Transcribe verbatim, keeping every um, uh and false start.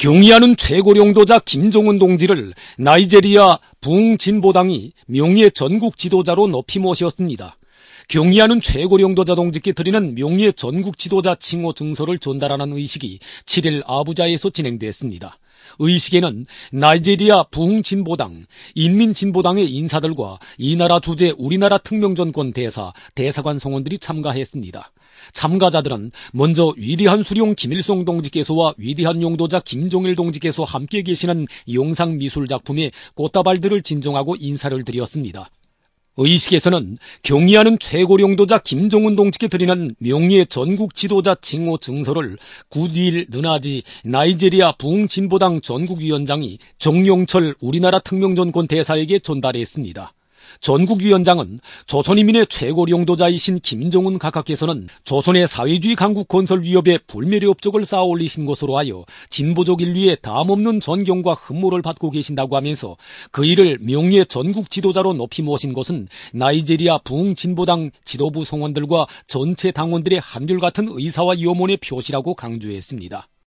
경의하는 최고領導자 김정은 동지를 나이제리아 부흥진보당이 명예의 전국 지도자로 높이 모셨습니다. 경의하는 최고領導자 동지께 드리는 명예의 전국 지도자 칭호 증서를 전달하는 의식이 칠일 아부자에서 진행됐습니다. 의식에는 나이제리아 부흥진보당, 인민진보당의 인사들과 이 나라 주재 우리나라 특명전권 대사, 대사관 성원들이 참가했습니다. 참가자들은 먼저 위대한 수령 김일성 동지께서와 위대한 용도자 김정일 동지께서 함께 계시는 영상미술작품에 꽃다발들을 진정하고 인사를 드렸습니다. 의식에서는 경의하는 최고領導자 김정은 동지께 드리는 명예의 전국 지도자 칭호 증서를 구디일 느나지 나이제리아 부흥진보당 전국위원장이 정용철 우리나라 특명전권 대사에게 전달했습니다. 전국위원장은 조선인민의 최고領導자이신 김정은 각하께서는 조선의 사회주의 강국 건설 위협에 불멸의 업적을 쌓아 올리신 것으로 하여 진보적 인류의 담없는 존경과 흠모를 받고 계신다고 하면서 그 일을 명예의 전국 지도자로 높이 모신 것은 나이제리아 부흥진보당 지도부 성원들과 전체 당원들의 한결같은 의사와 염원의 표시라고 강조했습니다.